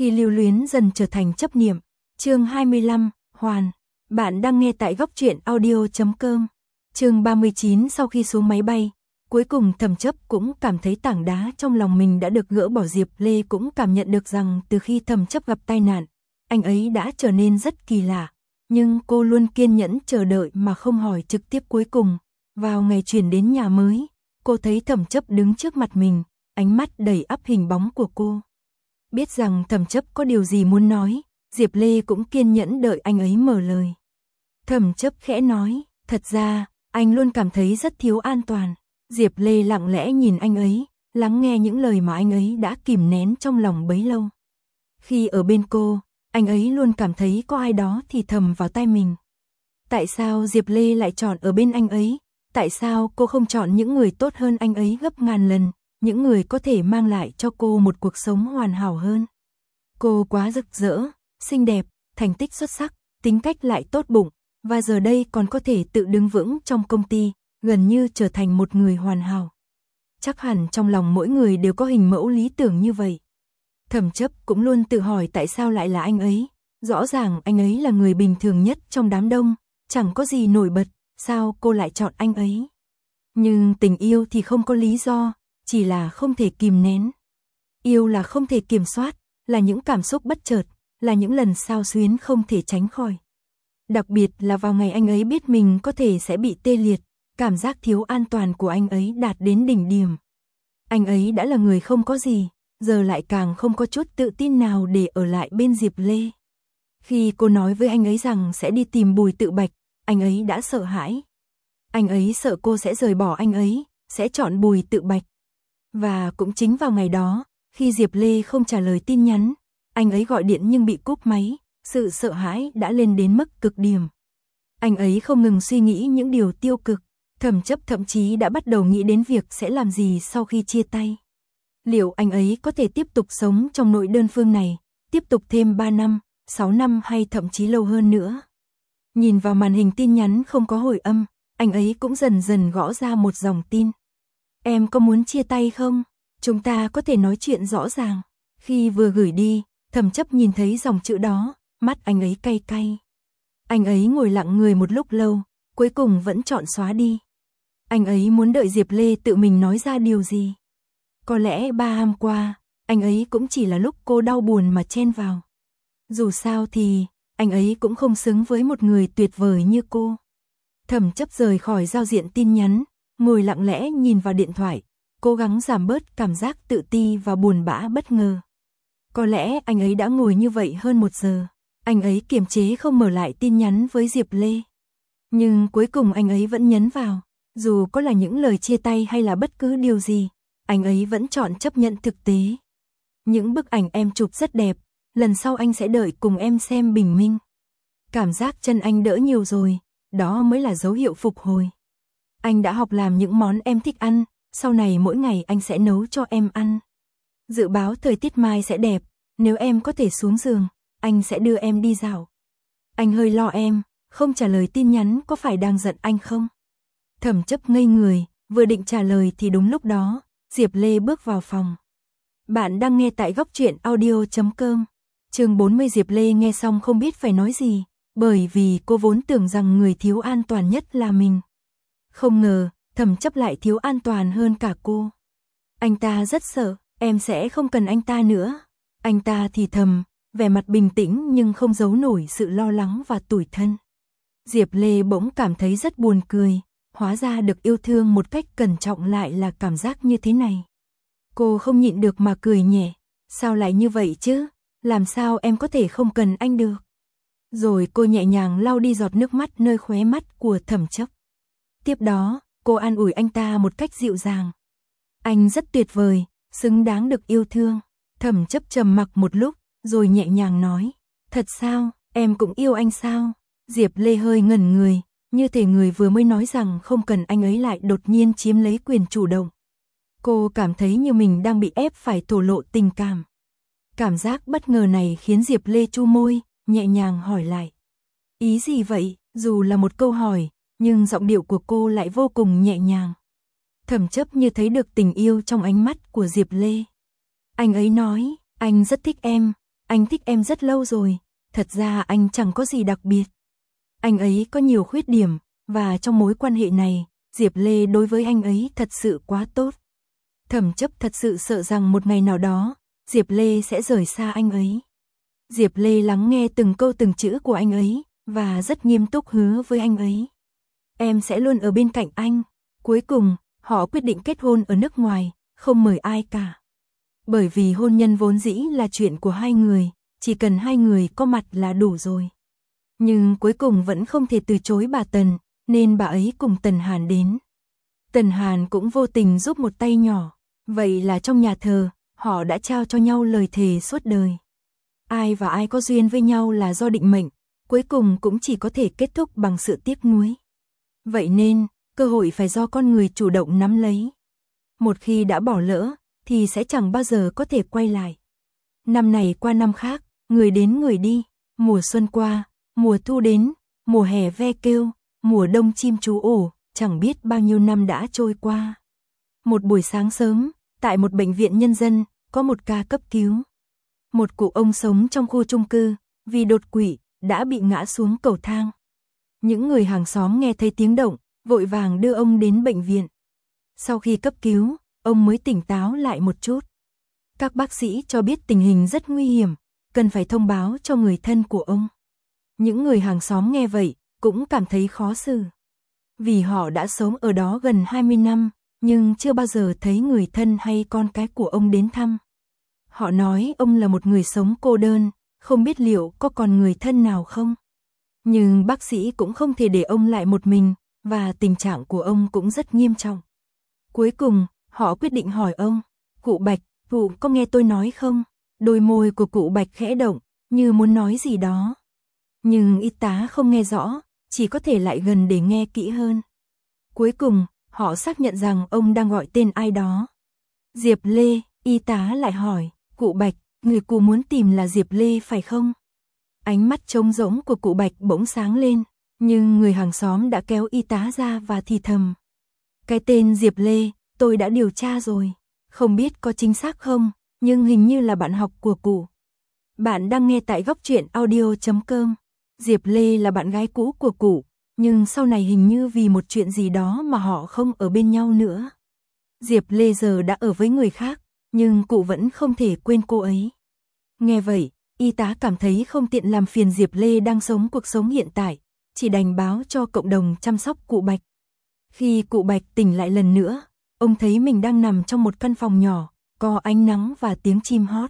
Khi lưu luyến dần trở thành chấp niệm. Chương 25, Hoàn. Bạn đang nghe tại góc truyện audio.com. Chương 39. Sau khi xuống máy bay, cuối cùng Thẩm Chấp cũng cảm thấy tảng đá trong lòng mình đã được gỡ bỏ. Diệp Lê cũng cảm nhận được rằng từ khi Thẩm Chấp gặp tai nạn, anh ấy đã trở nên rất kỳ lạ. Nhưng cô luôn kiên nhẫn chờ đợi mà không hỏi trực tiếp. Cuối cùng, vào ngày chuyển đến nhà mới, cô thấy Thẩm Chấp đứng trước mặt mình, ánh mắt đầy ắp hình bóng của cô. Biết rằng Thẩm Chấp có điều gì muốn nói, Diệp Lê cũng kiên nhẫn đợi anh ấy mở lời. Thẩm Chấp khẽ nói, thật ra, anh luôn cảm thấy rất thiếu an toàn. Diệp Lê lặng lẽ nhìn anh ấy, lắng nghe những lời mà anh ấy đã kìm nén trong lòng bấy lâu. Khi ở bên cô, anh ấy luôn cảm thấy có ai đó thì thầm vào tai mình. Tại sao Diệp Lê lại chọn ở bên anh ấy? Tại sao cô không chọn những người tốt hơn anh ấy gấp ngàn lần? Những người có thể mang lại cho cô một cuộc sống hoàn hảo hơn. Cô quá rực rỡ, xinh đẹp, thành tích xuất sắc, tính cách lại tốt bụng, và giờ đây còn có thể tự đứng vững trong công ty, gần như trở thành một người hoàn hảo. Chắc hẳn trong lòng mỗi người đều có hình mẫu lý tưởng như vậy. Thẩm Chấp cũng luôn tự hỏi tại sao lại là anh ấy. Rõ ràng anh ấy là người bình thường nhất trong đám đông, chẳng có gì nổi bật, sao cô lại chọn anh ấy? Nhưng tình yêu thì không có lý do, chỉ là không thể kìm nén. Yêu là không thể kiểm soát, là những cảm xúc bất chợt, là những lần xao xuyến không thể tránh khỏi. Đặc biệt là vào ngày anh ấy biết mình có thể sẽ bị tê liệt, cảm giác thiếu an toàn của anh ấy đạt đến đỉnh điểm. Anh ấy đã là người không có gì, giờ lại càng không có chút tự tin nào để ở lại bên Diệp Lê. Khi cô nói với anh ấy rằng sẽ đi tìm Bùi Tự Bạch, anh ấy đã sợ hãi. Anh ấy sợ cô sẽ rời bỏ anh ấy, sẽ chọn Bùi Tự Bạch. Và cũng chính vào ngày đó, khi Diệp Lê không trả lời tin nhắn, anh ấy gọi điện nhưng bị cúp máy, sự sợ hãi đã lên đến mức cực điểm. Anh ấy không ngừng suy nghĩ những điều tiêu cực, Thẩm Chấp thậm chí đã bắt đầu nghĩ đến việc sẽ làm gì sau khi chia tay. Liệu anh ấy có thể tiếp tục sống trong nỗi đơn phương này, tiếp tục thêm 3 năm, 6 năm hay thậm chí lâu hơn nữa? Nhìn vào màn hình tin nhắn không có hồi âm, anh ấy cũng dần dần gõ ra một dòng tin. Em có muốn chia tay không? Chúng ta có thể nói chuyện rõ ràng. Khi vừa gửi đi, Thẩm Chấp nhìn thấy dòng chữ đó, mắt anh ấy cay cay. Anh ấy ngồi lặng người một lúc lâu, cuối cùng vẫn chọn xóa đi. Anh ấy muốn đợi Diệp Lê tự mình nói ra điều gì. Có lẽ 3 năm qua, anh ấy cũng chỉ là lúc cô đau buồn mà chen vào. Dù sao thì, anh ấy cũng không xứng với một người tuyệt vời như cô. Thẩm Chấp rời khỏi giao diện tin nhắn, ngồi lặng lẽ nhìn vào điện thoại, cố gắng giảm bớt cảm giác tự ti và buồn bã bất ngờ. Có lẽ anh ấy đã ngồi như vậy hơn 1 giờ, anh ấy kiềm chế không mở lại tin nhắn với Diệp Lê. Nhưng cuối cùng anh ấy vẫn nhấn vào, dù có là những lời chia tay hay là bất cứ điều gì, anh ấy vẫn chọn chấp nhận thực tế. Những bức ảnh em chụp rất đẹp, lần sau anh sẽ đợi cùng em xem bình minh. Cảm giác chân anh đỡ nhiều rồi, đó mới là dấu hiệu phục hồi. Anh đã học làm những món em thích ăn, sau này mỗi ngày anh sẽ nấu cho em ăn. Dự báo thời tiết mai sẽ đẹp, nếu em có thể xuống giường, anh sẽ đưa em đi dạo. Anh hơi lo em, không trả lời tin nhắn có phải đang giận anh không? Thẩm Chấp ngây người, vừa định trả lời thì đúng lúc đó, Diệp Lê bước vào phòng. Bạn đang nghe tại góc truyện audio.com. Chương 40. Diệp Lê nghe xong không biết phải nói gì, bởi vì cô vốn tưởng rằng người thiếu an toàn nhất là mình. Không ngờ, Thẩm Chấp lại thiếu an toàn hơn cả cô. Anh ta rất sợ, em sẽ không cần anh ta nữa. Anh ta thì thầm, vẻ mặt bình tĩnh nhưng không giấu nổi sự lo lắng và tủi thân. Diệp Lê bỗng cảm thấy rất buồn cười, hóa ra được yêu thương một cách cẩn trọng lại là cảm giác như thế này. Cô không nhịn được mà cười nhẹ, sao lại như vậy chứ, làm sao em có thể không cần anh được. Rồi cô nhẹ nhàng lau đi giọt nước mắt nơi khóe mắt của Thẩm Chấp. Tiếp đó, cô an ủi anh ta một cách dịu dàng. Anh rất tuyệt vời, xứng đáng được yêu thương. Thẩm Chấp trầm mặc một lúc, rồi nhẹ nhàng nói, thật sao, em cũng yêu anh sao? Diệp Lê hơi ngẩn người, như thể người vừa mới nói rằng không cần anh ấy lại đột nhiên chiếm lấy quyền chủ động. Cô cảm thấy như mình đang bị ép phải thổ lộ tình cảm. Cảm giác bất ngờ này khiến Diệp Lê chu môi, nhẹ nhàng hỏi lại. Ý gì vậy? Dù là một câu hỏi, nhưng giọng điệu của cô lại vô cùng nhẹ nhàng. Thẩm Chấp như thấy được tình yêu trong ánh mắt của Diệp Lê. Anh ấy nói, anh rất thích em, anh thích em rất lâu rồi, thật ra anh chẳng có gì đặc biệt. Anh ấy có nhiều khuyết điểm, và trong mối quan hệ này, Diệp Lê đối với anh ấy thật sự quá tốt. Thẩm Chấp thật sự sợ rằng một ngày nào đó, Diệp Lê sẽ rời xa anh ấy. Diệp Lê lắng nghe từng câu từng chữ của anh ấy, và rất nghiêm túc hứa với anh ấy. Em sẽ luôn ở bên cạnh anh. Cuối cùng, họ quyết định kết hôn ở nước ngoài, không mời ai cả. Bởi vì hôn nhân vốn dĩ là chuyện của hai người, chỉ cần hai người có mặt là đủ rồi. Nhưng cuối cùng vẫn không thể từ chối bà Tần, nên bà ấy cùng Tần Hàn đến. Tần Hàn cũng vô tình giúp một tay nhỏ, vậy là trong nhà thờ, họ đã trao cho nhau lời thề suốt đời. Ai và ai có duyên với nhau là do định mệnh, cuối cùng cũng chỉ có thể kết thúc bằng sự tiếc nuối. Vậy nên, cơ hội phải do con người chủ động nắm lấy. Một khi đã bỏ lỡ, thì sẽ chẳng bao giờ có thể quay lại. Năm này qua năm khác, người đến người đi, mùa xuân qua, mùa thu đến, mùa hè ve kêu, mùa đông chim chú ổ, chẳng biết bao nhiêu năm đã trôi qua. Một buổi sáng sớm, tại một bệnh viện nhân dân, có một ca cấp cứu. Một cụ ông sống trong khu chung cư, vì đột quỵ, đã bị ngã xuống cầu thang. Những người hàng xóm nghe thấy tiếng động, vội vàng đưa ông đến bệnh viện. Sau khi cấp cứu, ông mới tỉnh táo lại một chút. Các bác sĩ cho biết tình hình rất nguy hiểm, cần phải thông báo cho người thân của ông. Những người hàng xóm nghe vậy, cũng cảm thấy khó xử. Vì họ đã sống ở đó gần 20 năm, nhưng chưa bao giờ thấy người thân hay con cái của ông đến thăm. Họ nói ông là một người sống cô đơn, không biết liệu có còn người thân nào không. Nhưng bác sĩ cũng không thể để ông lại một mình, và tình trạng của ông cũng rất nghiêm trọng. Cuối cùng, họ quyết định hỏi ông, cụ Bạch, cụ có nghe tôi nói không? Đôi môi của cụ Bạch khẽ động, như muốn nói gì đó. Nhưng y tá không nghe rõ, chỉ có thể lại gần để nghe kỹ hơn. Cuối cùng, họ xác nhận rằng ông đang gọi tên ai đó. Diệp Lê, y tá lại hỏi, cụ Bạch, người cụ muốn tìm là Diệp Lê phải không? Ánh mắt trống rỗng của cụ Bạch bỗng sáng lên, nhưng người hàng xóm đã kéo y tá ra và thì thầm. Cái tên Diệp Lê, tôi đã điều tra rồi, không biết có chính xác không, nhưng hình như là bạn học của cụ. Bạn đang nghe tại Góc Truyện Audio.com. Diệp Lê là bạn gái cũ của cụ, nhưng sau này hình như vì một chuyện gì đó mà họ không ở bên nhau nữa. Diệp Lê giờ đã ở với người khác, nhưng cụ vẫn không thể quên cô ấy. Nghe vậy, y tá cảm thấy không tiện làm phiền Diệp Lê đang sống cuộc sống hiện tại, chỉ đành báo cho cộng đồng chăm sóc cụ Bạch. Khi cụ Bạch tỉnh lại lần nữa, ông thấy mình đang nằm trong một căn phòng nhỏ, có ánh nắng và tiếng chim hót.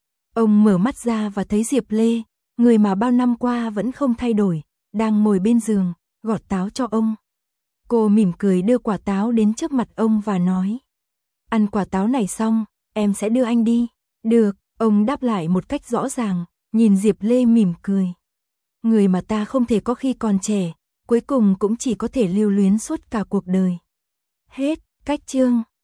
Ông mở mắt ra và thấy Diệp Lê, người mà bao năm qua vẫn không thay đổi, đang ngồi bên giường, gọt táo cho ông. Cô mỉm cười đưa quả táo đến trước mặt ông và nói, ăn quả táo này xong, em sẽ đưa anh đi. Được, ông đáp lại một cách rõ ràng, nhìn Diệp Lê mỉm cười. Người mà ta không thể có khi còn trẻ, cuối cùng cũng chỉ có thể lưu luyến suốt cả cuộc đời. Hết, cách chương.